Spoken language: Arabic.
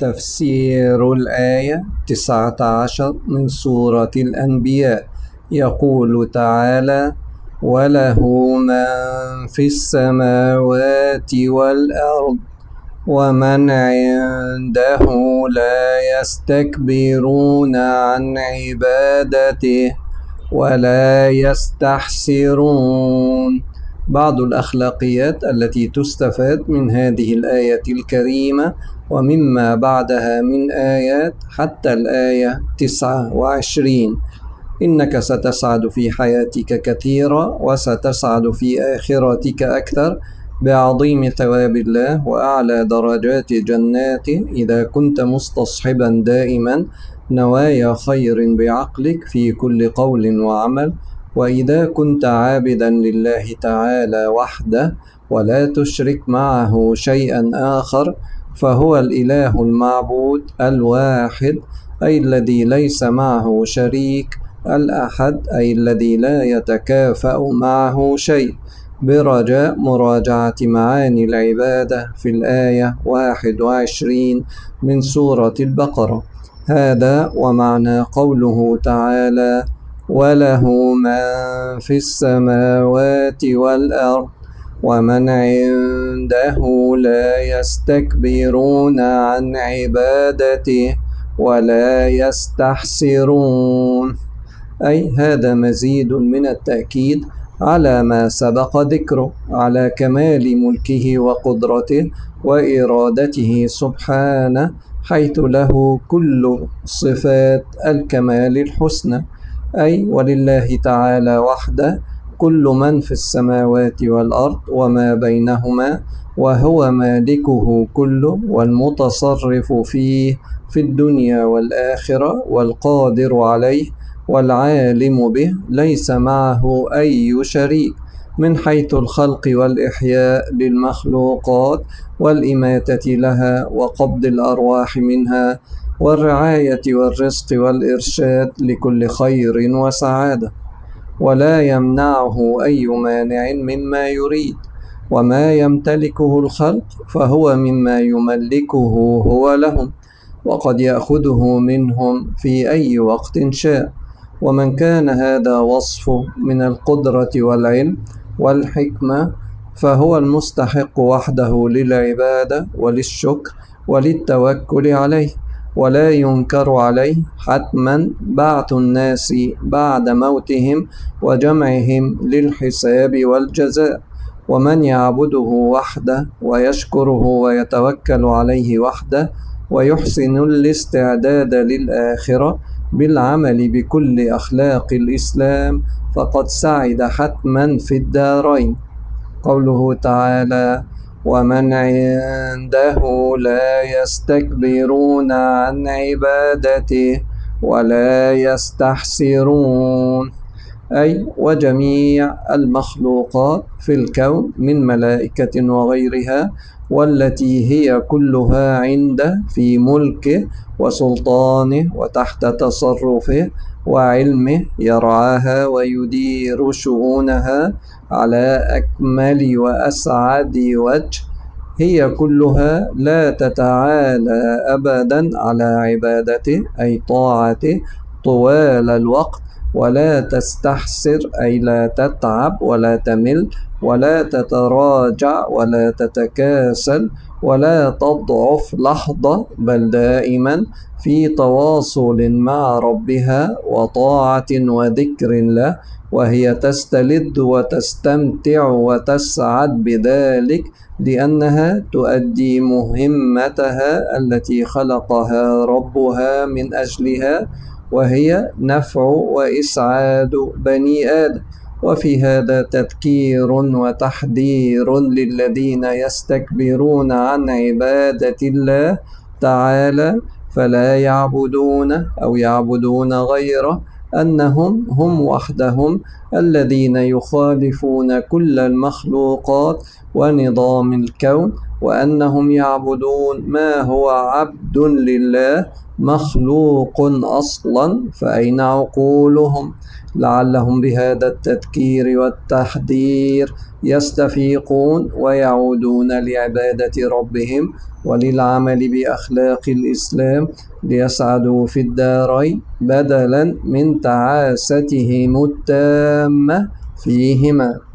تفسير الآية 19 من سورة الأنبياء. يقول تعالى: وله من في السماوات والأرض ومن عنده لا يستكبرون عن عبادته ولا يستحسرون. بعض الأخلاقيات التي تستفاد من هذه الآية الكريمة ومما بعدها من آيات حتى الآية 29: إنك ستسعد في حياتك كثيرا وستسعد في آخرتك أكثر بعظيم ثواب الله وأعلى درجات جناته إذا كنت مستصحبا دائما نوايا خير بعقلك في كل قول وعمل، وإذا كنت عابدا لله تعالى وحده ولا تشرك معه شيئا آخر، فهو الإله المعبود الواحد، أي الذي ليس معه شريك، الأحد أي الذي لا يتكافأ معه شيء، برجاء مراجعة معاني العبادة في الآية 21 من سورة البقرة. هذا ومعنى قوله تعالى: وله من في السماوات والأرض ومن عنده لا يستكبرون عن عبادته ولا يستحسرون. أي هذا مزيد من التأكيد على ما سبق ذكره، على كمال ملكه وقدرته وإرادته سبحانه، حيث له كل صفات الكمال الحسنى. أي ولله تعالى وحده كل من في السماوات والأرض وما بينهما، وهو مالكه كله والمتصرف فيه في الدنيا والآخرة والقادر عليه والعالم به، ليس معه أي شريك من حيث الخلق والإحياء للمخلوقات والإماتة لها وقبض الأرواح منها والرعاية والرزق والإرشاد لكل خير وسعادة، ولا يمنعه أي مانع مما يريد. وما يمتلكه الخلق فهو مما يملكه هو لهم، وقد يأخذه منهم في أي وقت شاء. ومن كان هذا وصفه من القدرة والعلم والحكمة، فهو المستحق وحده للعبادة وللشكر وللتوكل عليه، ولا ينكر عليه حتما بعث الناس بعد موتهم وجمعهم للحساب والجزاء. ومن يعبده وحده ويشكره ويتوكل عليه وحده ويحسن الاستعداد للآخرة بالعمل بكل أخلاق الإسلام، فقد سعد حتما في الدارين. قوله تعالى: ومن عنده لا يستكبرون عن عبادته ولا يستحسرون، أي وجميع المخلوقات في الكون من ملائكة وغيرها، والتي هي كلها عنده في ملكه وسلطانه وتحت تصرفه وعلمه، يرعاها ويدير شؤونها على أكمل وأسعد وجه. هي كلها لا تتعالى أبدا على عبادته أي طاعته طوال الوقت، ولا تستحسر أي لا تتعب ولا تمل ولا تتراجع ولا تتكاسل ولا تضعف لحظة، بل دائما في تواصل مع ربها وطاعة وذكر له، وهي تستلذ وتستمتع وتسعد بذلك، لأنها تؤدي مهمتها التي خلقها ربها من أجلها، وهي نفع وإسعاد بني آدم. وفي هذا تذكير وتحذير للذين يستكبرون عن عبادة الله تعالى فلا يعبدون أو يعبدون غيره، أنهم هم وحدهم الذين يخالفون كل المخلوقات ونظام الكون وأنهم يعبدون ما هو عبد لله مخلوق أصلا، فأين عقولهم؟ لعلهم بهذا التذكير والتحذير يستفيقون ويعودون لعبادة ربهم وللعمل بأخلاق الإسلام ليسعدوا في الدارين بدلا من تعاستهم التامة فيهما.